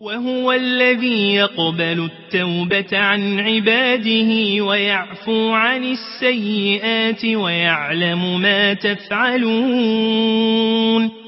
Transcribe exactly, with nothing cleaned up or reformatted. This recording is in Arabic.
وهو الذي يقبل التوبة عن عباده ويعفو عن السيئات ويعلم ما تفعلون